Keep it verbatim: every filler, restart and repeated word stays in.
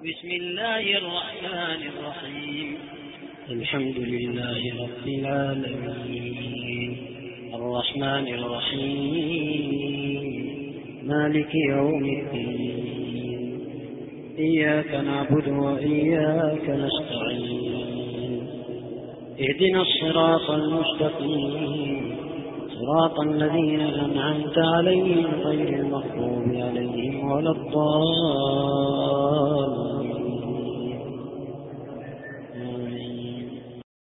بسم الله الرحمن الرحيم. الحمد لله رب العالمين الرحمن الرحيم مالك يوم الدين إياك نعبد وإياك نستعين اهدنا الصراط المستقيم صراط الذين أنعمت عليهم غير المغضوب عليهم ولا الضالين